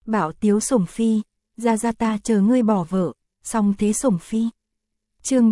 Bảo tiếu sủng phi, ra ta chờ ngươi bỏ vợ, song thế sủng phi. Chương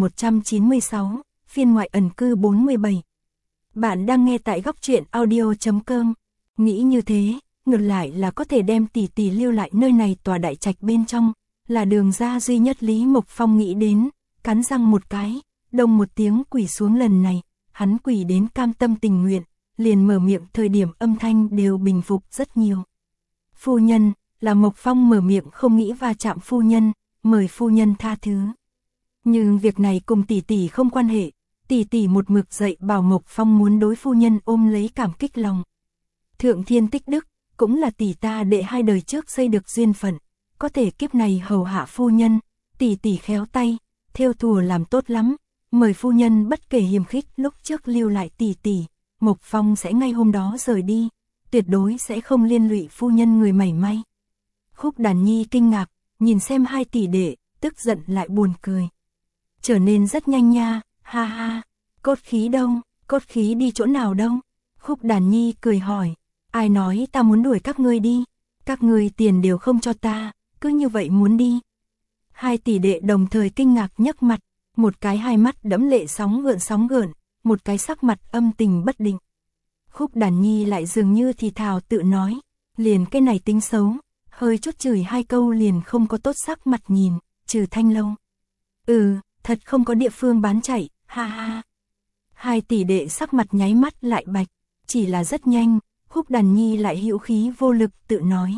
3196, phiên ngoại ẩn cư 47. Bạn đang nghe tại góc truyện audio.com. Nghĩ như thế, ngược lại là có thể đem tỷ tỷ lưu lại nơi này tòa đại trạch bên trong, là đường ra duy nhất Lý Mộc Phong nghĩ đến, cắn răng một cái, đông một tiếng quỳ xuống. Lần này, hắn quỳ đến cam tâm tình nguyện, liền mở miệng thời điểm âm thanh đều bình phục rất nhiều. Phu nhân, là Mộc Phong mở miệng không nghĩ va chạm phu nhân, mời phu nhân tha thứ. Nhưng việc này cùng tỷ tỷ không quan hệ, tỷ tỷ một mực dạy bảo Mộc Phong muốn đối phu nhân ôm lấy cảm kích lòng. Thượng thiên tích đức, cũng là tỷ ta đệ hai đời trước xây được duyên phận, có thể kiếp này hầu hạ phu nhân, tỷ tỷ khéo tay, thêu thùa làm tốt lắm, mời phu nhân bất kể hiềm khích lúc trước lưu lại tỷ tỷ, Mộc Phong sẽ ngay hôm đó rời đi, tuyệt đối sẽ không liên lụy phu nhân người mảy may. Khúc Đàn Nhi kinh ngạc, nhìn xem hai tỷ đệ, tức giận lại buồn cười. Trở nên rất nhanh nha, ha ha, cốt khí đâu, cốt khí đi chỗ nào đâu? Khúc Đàn Nhi cười hỏi, ai nói ta muốn đuổi các ngươi đi, các ngươi tiền đều không cho ta, cứ như vậy muốn đi. Hai tỷ đệ đồng thời kinh ngạc nhấc mặt, một cái hai mắt đẫm lệ sóng gợn, một cái sắc mặt âm tình bất định. Khúc Đàn Nhi lại dường như thì thào tự nói, liền cái này tính xấu, hơi chút chửi hai câu liền không có tốt sắc mặt nhìn, trừ Thanh Lâu. Thật không có địa phương bán chạy, ha ha. Hai tỷ đệ sắc mặt nháy mắt lại bạch, chỉ là rất nhanh, Khúc Đàn Nhi lại hữu khí vô lực tự nói.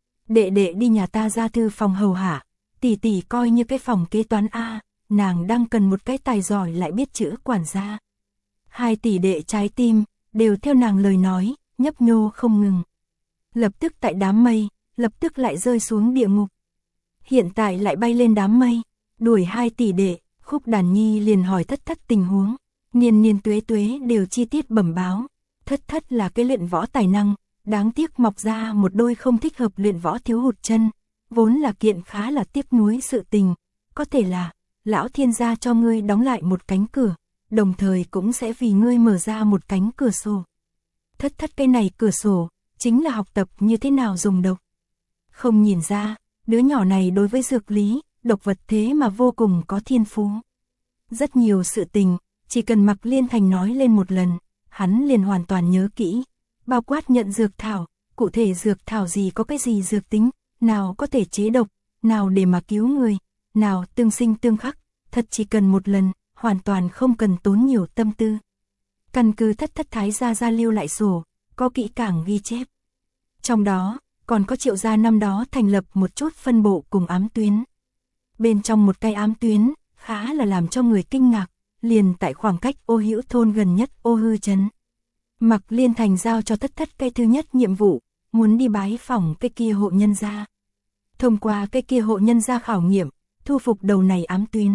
Đệ đệ đi nhà ta ra thư phòng hầu hạ, tỷ tỷ coi như cái phòng kế toán A, nàng đang cần một cái tài giỏi lại biết chữ quản gia. Hai tỷ đệ trái tim, đều theo nàng lời nói, nhấp nhô không ngừng. Lập tức tại đám mây, lập tức lại rơi xuống địa ngục. Hiện tại lại bay lên đám mây, đuổi hai tỷ đệ, Khúc Đàn Nhi liền hỏi Thất Thất tình huống, niên tuế đều chi tiết bẩm báo. Thất Thất là cái luyện võ tài năng, đáng tiếc mọc ra một đôi không thích hợp luyện võ thiếu hụt chân, vốn là kiện khá là tiếc nuối sự tình, có thể là, lão thiên gia cho ngươi đóng lại một cánh cửa, đồng thời cũng sẽ vì ngươi mở ra một cánh cửa sổ. Thất Thất cái này cửa sổ, chính là học tập như thế nào dùng độc. Không nhìn ra, đứa nhỏ này đối với dược lý, độc vật thế mà vô cùng có thiên phú. Rất nhiều sự tình, chỉ cần Mạc Liên Thành nói lên một lần, hắn liền hoàn toàn nhớ kỹ, bao quát nhận dược thảo, cụ thể dược thảo gì có cái gì dược tính, nào có thể chế độc, nào để mà cứu người, nào tương sinh tương khắc, thật chỉ cần một lần, hoàn toàn không cần tốn nhiều tâm tư. Căn cứ Thất Thất thái gia lưu lại sổ, có kỹ càng ghi chép. Trong đó, còn có Triệu gia năm đó thành lập một chút phân bộ cùng ám tuyến. Bên trong một cái ám tuyến, khá là làm cho người kinh ngạc, liền tại khoảng cách Ô Hữu thôn gần nhất Ô Hư trấn. Mạc Liên Thành giao cho Thất Thất cái thứ nhất nhiệm vụ, muốn đi bái phỏng cái kia hộ nhân gia. Thông qua cái kia hộ nhân gia khảo nghiệm, thu phục đầu này ám tuyến.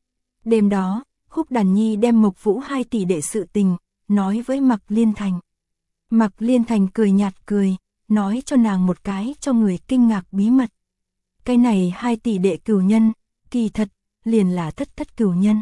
Đêm đó, Khúc Đàn Nhi đem Mộc Vũ hai tỷ đệ sự tình, nói với Mạc Liên Thành. Mạc Liên Thành cười nhạt cười, nói cho nàng một cái cho người kinh ngạc bí mật. Cái này hai tỷ đệ cửu nhân, kỳ thật, liền là Thất Thất cửu nhân.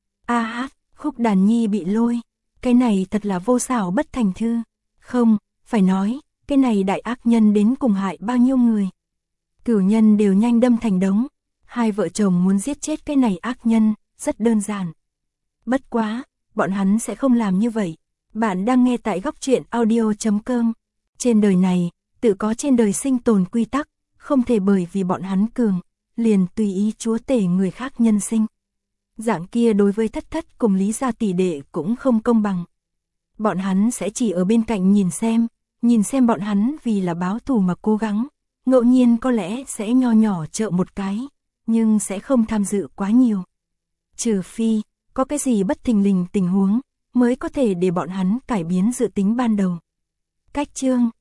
Khúc Đàn Nhi bị lôi, cái này thật là vô xảo bất thành thư. Không, phải nói, cái này đại ác nhân đến cùng hại bao nhiêu người. Cửu nhân đều nhanh đâm thành đống, hai vợ chồng muốn giết chết cái này ác nhân, rất đơn giản. Bất quá, bọn hắn sẽ không làm như vậy. Bạn đang nghe tại góc truyện audio.com. Trên đời này, tự có trên đời sinh tồn quy tắc, không thể bởi vì bọn hắn cường, liền tùy ý chúa tể người khác nhân sinh. Dạng kia đối với Thất Thất cùng Lý gia tỷ đệ cũng không công bằng. Bọn hắn sẽ chỉ ở bên cạnh nhìn xem bọn hắn vì là báo thù mà cố gắng, ngẫu nhiên có lẽ sẽ nho nhỏ trợ một cái, nhưng sẽ không tham dự quá nhiều. Trừ phi, có cái gì bất thình lình tình huống, mới có thể để bọn hắn cải biến dự tính ban đầu. Cách chương